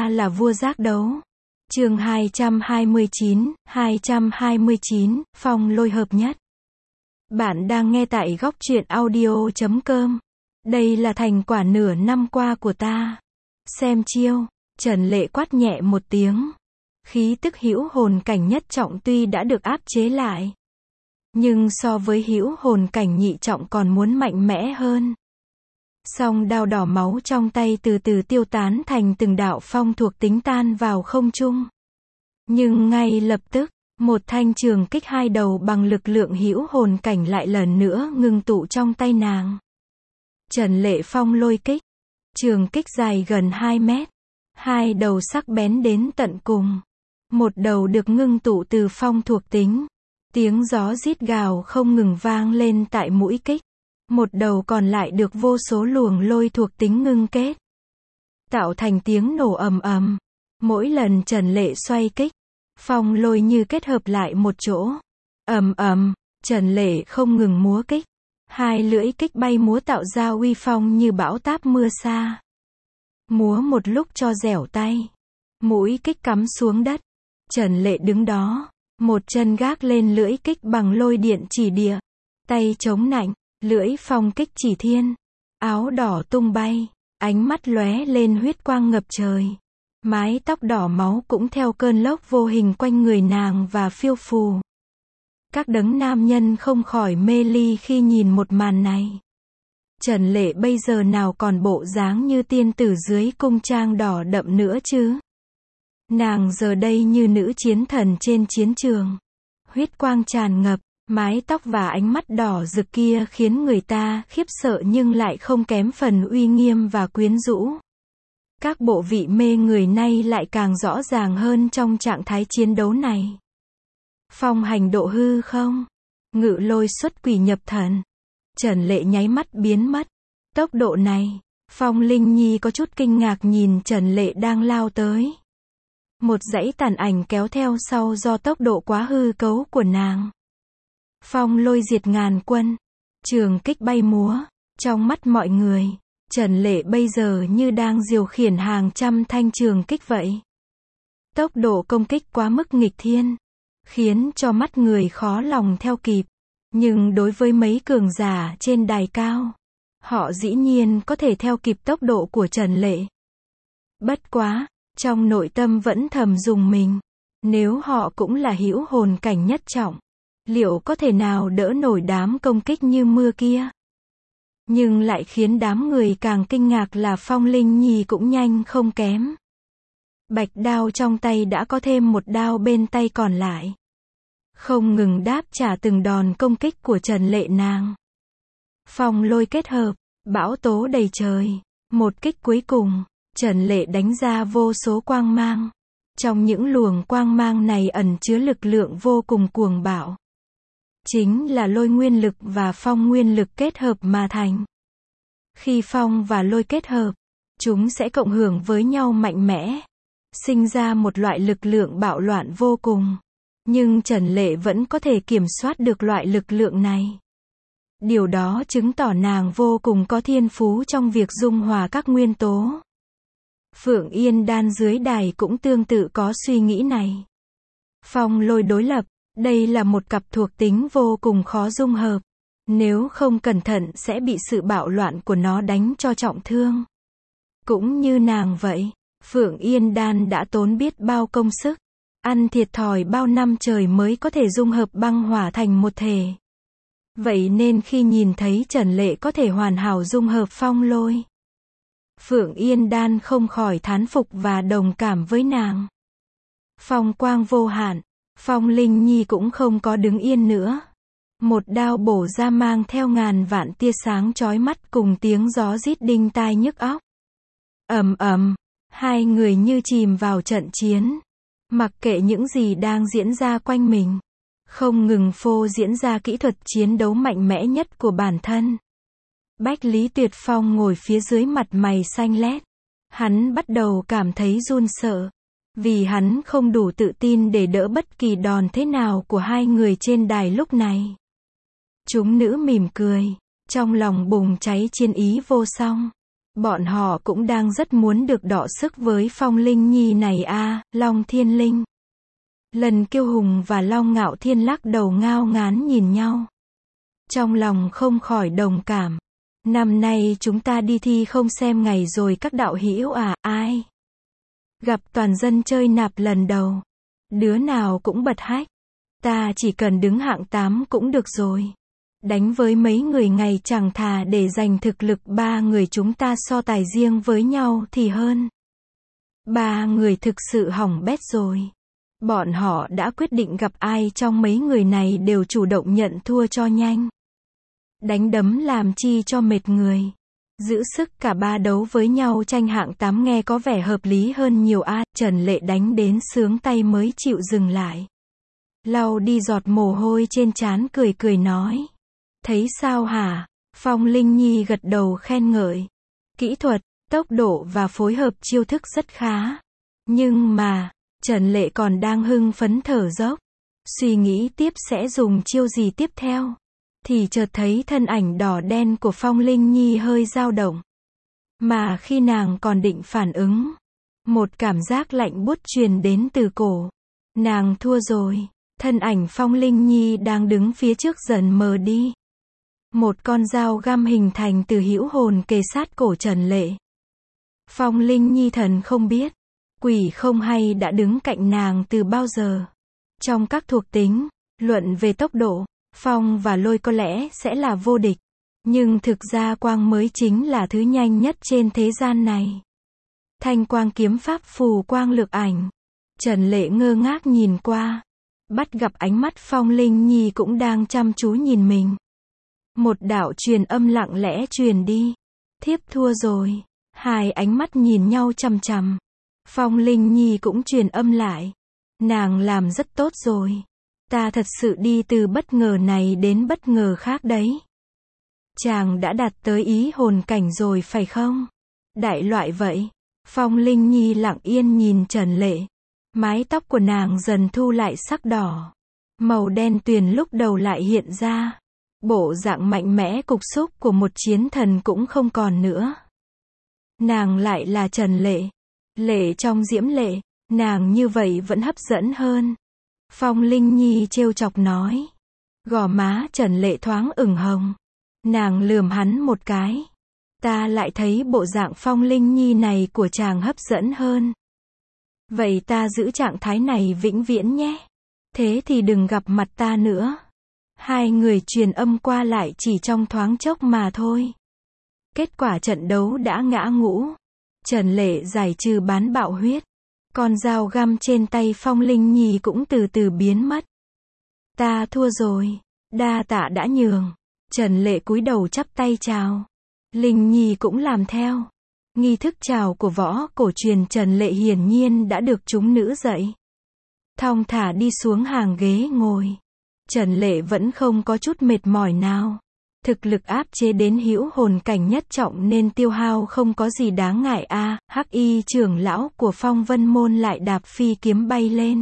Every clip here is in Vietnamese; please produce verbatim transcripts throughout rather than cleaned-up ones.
ta là vua giác đấu. Chương hai trăm hai mươi chín, hai trăm hai mươi chín, phong lôi hợp nhất. Bạn đang nghe tại góc truyện audio chấm com. Đây là thành quả nửa năm qua của ta. Xem chiêu, Trần Lệ quát nhẹ một tiếng. Khí tức hữu hồn cảnh nhất trọng tuy đã được áp chế lại, nhưng so với hữu hồn cảnh nhị trọng còn muốn mạnh mẽ hơn. Song đao đỏ máu trong tay từ từ tiêu tán thành từng đạo phong thuộc tính tan vào không trung. Nhưng ngay lập tức, một thanh trường kích hai đầu bằng lực lượng hữu hồn cảnh lại lần nữa ngưng tụ trong tay nàng. Trần Lệ phong lôi kích. Trường kích dài gần hai mét. Hai đầu sắc bén đến tận cùng. Một đầu được ngưng tụ từ phong thuộc tính. Tiếng gió rít gào không ngừng vang lên tại mũi kích. Một đầu còn lại được vô số luồng lôi thuộc tính ngưng kết, tạo thành tiếng nổ ầm ầm. Mỗi lần Trần Lệ xoay kích, phong lôi như kết hợp lại một chỗ. Ầm ầm, Trần Lệ không ngừng múa kích. Hai lưỡi kích bay múa tạo ra uy phong như bão táp mưa xa. Múa một lúc cho dẻo tay. Mũi kích cắm xuống đất. Trần Lệ đứng đó, một chân gác lên lưỡi kích bằng lôi điện chỉ địa. Tay chống nạnh. Lưỡi phong kích chỉ thiên, áo đỏ tung bay, ánh mắt lóe lên huyết quang ngập trời. Mái tóc đỏ máu cũng theo cơn lốc vô hình quanh người nàng và phiêu phù. Các đấng nam nhân không khỏi mê ly khi nhìn một màn này. Trần Lệ bây giờ nào còn bộ dáng như tiên tử dưới cung trang đỏ đậm nữa chứ. Nàng giờ đây như nữ chiến thần trên chiến trường. Huyết quang tràn ngập. Mái tóc và ánh mắt đỏ rực kia khiến người ta khiếp sợ nhưng lại không kém phần uy nghiêm và quyến rũ. Các bộ vị mê người nay lại càng rõ ràng hơn trong trạng thái chiến đấu này. Phong hành độ hư không? Ngự lôi xuất quỷ nhập thần. Trần Lệ nháy mắt biến mất. Tốc độ này, Phong Linh Nhi có chút kinh ngạc nhìn Trần Lệ đang lao tới. Một dãy tàn ảnh kéo theo sau do tốc độ quá hư cấu của nàng. Phong lôi diệt ngàn quân. Trường kích bay múa. Trong mắt mọi người, Trần Lệ bây giờ như đang điều khiển hàng trăm thanh trường kích vậy. Tốc độ công kích quá mức nghịch thiên, khiến cho mắt người khó lòng theo kịp. Nhưng đối với mấy cường giả trên đài cao, họ dĩ nhiên có thể theo kịp tốc độ của Trần Lệ. Bất quá, trong nội tâm vẫn thầm rùng mình. Nếu họ cũng là hữu hồn cảnh nhất trọng, liệu có thể nào đỡ nổi đám công kích như mưa kia? Nhưng lại khiến đám người càng kinh ngạc là Phong Linh Nhi cũng nhanh không kém. Bạch đao trong tay đã có thêm một đao bên tay còn lại. Không ngừng đáp trả từng đòn công kích của Trần Lệ nàng. Phong lôi kết hợp, bão tố đầy trời. Một kích cuối cùng, Trần Lệ đánh ra vô số quang mang. Trong những luồng quang mang này ẩn chứa lực lượng vô cùng cuồng bạo. Chính là lôi nguyên lực và phong nguyên lực kết hợp mà thành. Khi phong và lôi kết hợp, chúng sẽ cộng hưởng với nhau mạnh mẽ, sinh ra một loại lực lượng bạo loạn vô cùng. Nhưng Trần Lệ vẫn có thể kiểm soát được loại lực lượng này. Điều đó chứng tỏ nàng vô cùng có thiên phú trong việc dung hòa các nguyên tố. Phượng Yên Đan dưới đài cũng tương tự có suy nghĩ này. Phong lôi đối lập. Đây là một cặp thuộc tính vô cùng khó dung hợp. Nếu không cẩn thận sẽ bị sự bạo loạn của nó đánh cho trọng thương. Cũng như nàng vậy, Phượng Yên Đan đã tốn biết bao công sức, ăn thiệt thòi bao năm trời mới có thể dung hợp băng hỏa thành một thể. Vậy nên khi nhìn thấy Trần Lệ có thể hoàn hảo dung hợp phong lôi, Phượng Yên Đan không khỏi thán phục và đồng cảm với nàng. Phong quang vô hạn. Phong Linh Nhi cũng không có đứng yên nữa. Một đao bổ ra mang theo ngàn vạn tia sáng chói mắt cùng tiếng gió rít đinh tai nhức óc. Ầm ầm, hai người như chìm vào trận chiến. Mặc kệ những gì đang diễn ra quanh mình, không ngừng phô diễn ra kỹ thuật chiến đấu mạnh mẽ nhất của bản thân. Bách Lý Tuyệt Phong ngồi phía dưới mặt mày xanh lét. Hắn bắt đầu cảm thấy run sợ. Vì hắn không đủ tự tin để đỡ bất kỳ đòn thế nào của hai người trên đài lúc này. Chúng nữ mỉm cười, trong lòng bùng cháy chiến ý vô song. Bọn họ cũng đang rất muốn được đọ sức với Phong Linh Nhi này a, Long Thiên Linh. Lần Kiêu Hùng và Long Ngạo Thiên lắc đầu ngao ngán nhìn nhau. Trong lòng không khỏi đồng cảm. Năm nay chúng ta đi thi không xem ngày rồi các đạo hữu à, ai? Gặp toàn dân chơi nạp lần đầu. Đứa nào cũng bật hách. Ta chỉ cần đứng hạng tám cũng được rồi. Đánh với mấy người ngày chẳng thà để giành thực lực ba người chúng ta so tài riêng với nhau thì hơn. Ba người thực sự hỏng bét rồi. Bọn họ đã quyết định gặp ai trong mấy người này đều chủ động nhận thua cho nhanh. Đánh đấm làm chi cho mệt người. Giữ sức cả ba đấu với nhau tranh hạng tám nghe có vẻ hợp lý hơn nhiều a. Trần Lệ đánh đến sướng tay mới chịu dừng lại. Lau đi giọt mồ hôi trên trán cười cười nói. Thấy sao hả? Phong Linh Nhi gật đầu khen ngợi. Kỹ thuật, tốc độ và phối hợp chiêu thức rất khá. Nhưng mà, Trần Lệ còn đang hưng phấn thở dốc. Suy nghĩ tiếp sẽ dùng chiêu gì tiếp theo. Thì chợt thấy thân ảnh đỏ đen của Phong Linh Nhi hơi dao động. Mà khi nàng còn định phản ứng, một cảm giác lạnh buốt truyền đến từ cổ. Nàng thua rồi. Thân ảnh Phong Linh Nhi đang đứng phía trước dần mờ đi. Một con dao găm hình thành từ hữu hồn kề sát cổ Trần Lệ. Phong Linh Nhi thần không biết, quỷ không hay đã đứng cạnh nàng từ bao giờ. Trong các thuộc tính, luận về tốc độ, Phong và Lôi có lẽ sẽ là vô địch. Nhưng thực ra quang mới chính là thứ nhanh nhất trên thế gian này. Thanh quang kiếm pháp phù quang lược ảnh. Trần Lệ ngơ ngác nhìn qua. Bắt gặp ánh mắt Phong Linh Nhi cũng đang chăm chú nhìn mình. Một đạo truyền âm lặng lẽ truyền đi. Thiếp thua rồi. Hai ánh mắt nhìn nhau chằm chằm. Phong Linh Nhi cũng truyền âm lại. Nàng làm rất tốt rồi. Ta thật sự đi từ bất ngờ này đến bất ngờ khác đấy. Chàng đã đạt tới ý hồn cảnh rồi phải không? Đại loại vậy. Phong Linh Nhi lặng yên nhìn Trần Lệ. Mái tóc của nàng dần thu lại sắc đỏ. Màu đen tuyền lúc đầu lại hiện ra. Bộ dạng mạnh mẽ cục xúc của một chiến thần cũng không còn nữa. Nàng lại là Trần Lệ. Lệ trong diễm lệ, nàng như vậy vẫn hấp dẫn hơn. Phong Linh Nhi trêu chọc nói. Gò má Trần Lệ thoáng ửng hồng. Nàng lườm hắn một cái. Ta lại thấy bộ dạng Phong Linh Nhi này của chàng hấp dẫn hơn. Vậy ta giữ trạng thái này vĩnh viễn nhé. Thế thì đừng gặp mặt ta nữa. Hai người truyền âm qua lại chỉ trong thoáng chốc mà thôi. Kết quả trận đấu đã ngã ngũ. Trần Lệ giải trừ bán bạo huyết. Con dao găm trên tay Phong Linh Nhi cũng từ từ biến mất. Ta thua rồi. Đa tạ đã nhường. Trần Lệ cúi đầu chắp tay chào. Linh Nhi cũng làm theo. Nghi thức chào của võ cổ truyền Trần Lệ hiển nhiên đã được chúng nữ dạy. Thong thả đi xuống hàng ghế ngồi. Trần Lệ vẫn không có chút mệt mỏi nào. Thực lực áp chế đến hữu hồn cảnh nhất trọng nên tiêu hao không có gì đáng ngại a. À, Hắc Y trưởng lão của Phong Vân Môn lại đạp phi kiếm bay lên.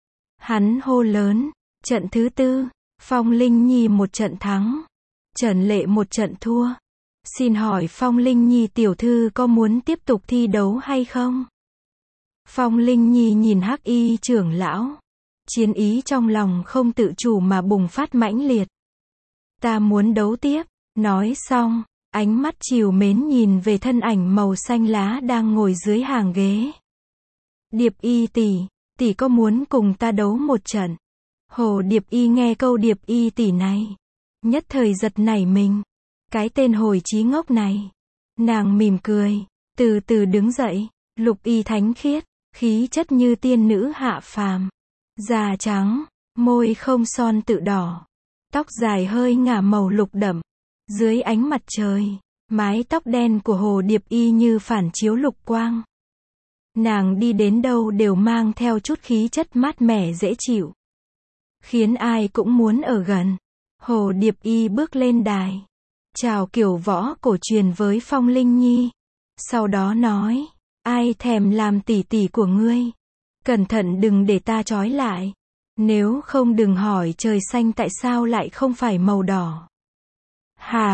Hắn hô lớn, trận thứ tư, Phong Linh Nhi một trận thắng, Trần Lệ một trận thua. Xin hỏi Phong Linh Nhi tiểu thư có muốn tiếp tục thi đấu hay không? Phong Linh Nhi nhìn Hắc Y trưởng lão. Chiến ý trong lòng không tự chủ mà bùng phát mãnh liệt. Ta muốn đấu tiếp. Nói xong, ánh mắt trìu mến nhìn về thân ảnh màu xanh lá đang ngồi dưới hàng ghế. Điệp Y tỷ, tỷ có muốn cùng ta đấu một trận? Hồ Điệp Y nghe câu Điệp Y tỷ này, nhất thời giật nảy mình. Cái tên hồi chí ngốc này. Nàng mỉm cười, từ từ đứng dậy, lục y thánh khiết, khí chất như tiên nữ hạ phàm. Da trắng, môi không son tự đỏ. Tóc dài hơi ngả màu lục đậm. Dưới ánh mặt trời, mái tóc đen của Hồ Điệp Y như phản chiếu lục quang. Nàng đi đến đâu đều mang theo chút khí chất mát mẻ dễ chịu. Khiến ai cũng muốn ở gần. Hồ Điệp Y bước lên đài. Chào kiểu võ cổ truyền với Phong Linh Nhi. Sau đó nói, ai thèm làm tỷ tỷ của ngươi. Cẩn thận đừng để ta trói lại. Nếu không đừng hỏi trời xanh tại sao lại không phải màu đỏ. Hà,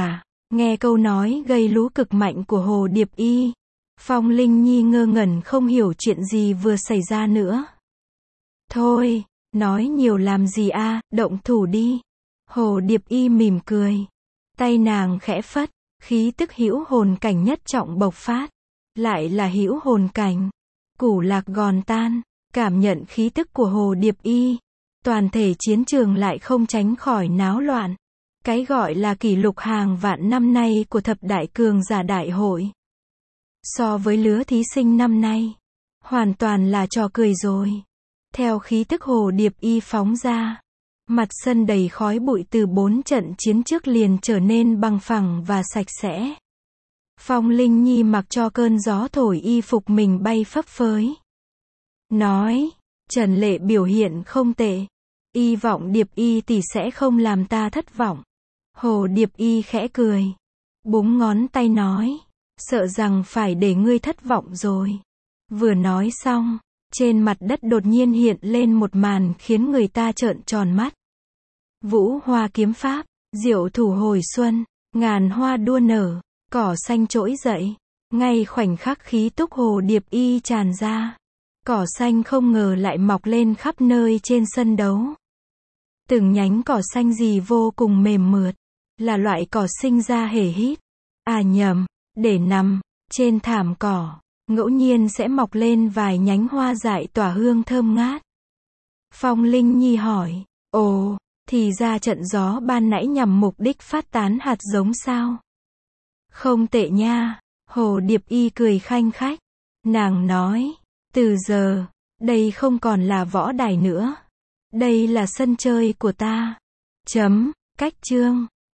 Nghe câu nói gây lú cực mạnh của Hồ Điệp Y, Phong Linh Nhi ngơ ngẩn không hiểu chuyện gì vừa xảy ra nữa. Thôi, nói nhiều làm gì a, động thủ đi. Hồ Điệp Y mỉm cười. Tay nàng khẽ phất, khí tức hữu hồn cảnh nhất trọng bộc phát. Lại là hữu hồn cảnh. Củ lạc gòn tan, cảm nhận khí tức của Hồ Điệp Y. Toàn thể chiến trường lại không tránh khỏi náo loạn. Cái gọi là kỷ lục hàng vạn năm nay của thập đại cường giả đại hội. So với lứa thí sinh năm nay, hoàn toàn là trò cười rồi. Theo khí tức Hồ Điệp Y phóng ra, mặt sân đầy khói bụi từ bốn trận chiến trước liền trở nên bằng phẳng và sạch sẽ. Phong Linh Nhi mặc cho cơn gió thổi y phục mình bay phấp phới. Nói, Trần Lệ biểu hiện không tệ. Y vọng Điệp Y tỷ sẽ không làm ta thất vọng. Hồ Điệp Y khẽ cười. Búng ngón tay nói. Sợ rằng phải để ngươi thất vọng rồi. Vừa nói xong, trên mặt đất đột nhiên hiện lên một màn khiến người ta trợn tròn mắt. Vũ hoa kiếm pháp, diệu thủ hồi xuân, ngàn hoa đua nở, cỏ xanh trỗi dậy. Ngay khoảnh khắc khí túc Hồ Điệp Y tràn ra, cỏ xanh không ngờ lại mọc lên khắp nơi trên sân đấu. Từng nhánh cỏ xanh gì vô cùng mềm mượt, là loại cỏ sinh ra hề hít. À nhầm, để nằm trên thảm cỏ, ngẫu nhiên sẽ mọc lên vài nhánh hoa dại tỏa hương thơm ngát. Phong Linh Nhi hỏi, ồ, thì ra trận gió ban nãy nhằm mục đích phát tán hạt giống sao? Không tệ nha. Hồ Điệp Y cười khanh khách. Nàng nói, từ giờ, đây không còn là võ đài nữa. Đây là sân chơi của ta. Chấm, cách chương.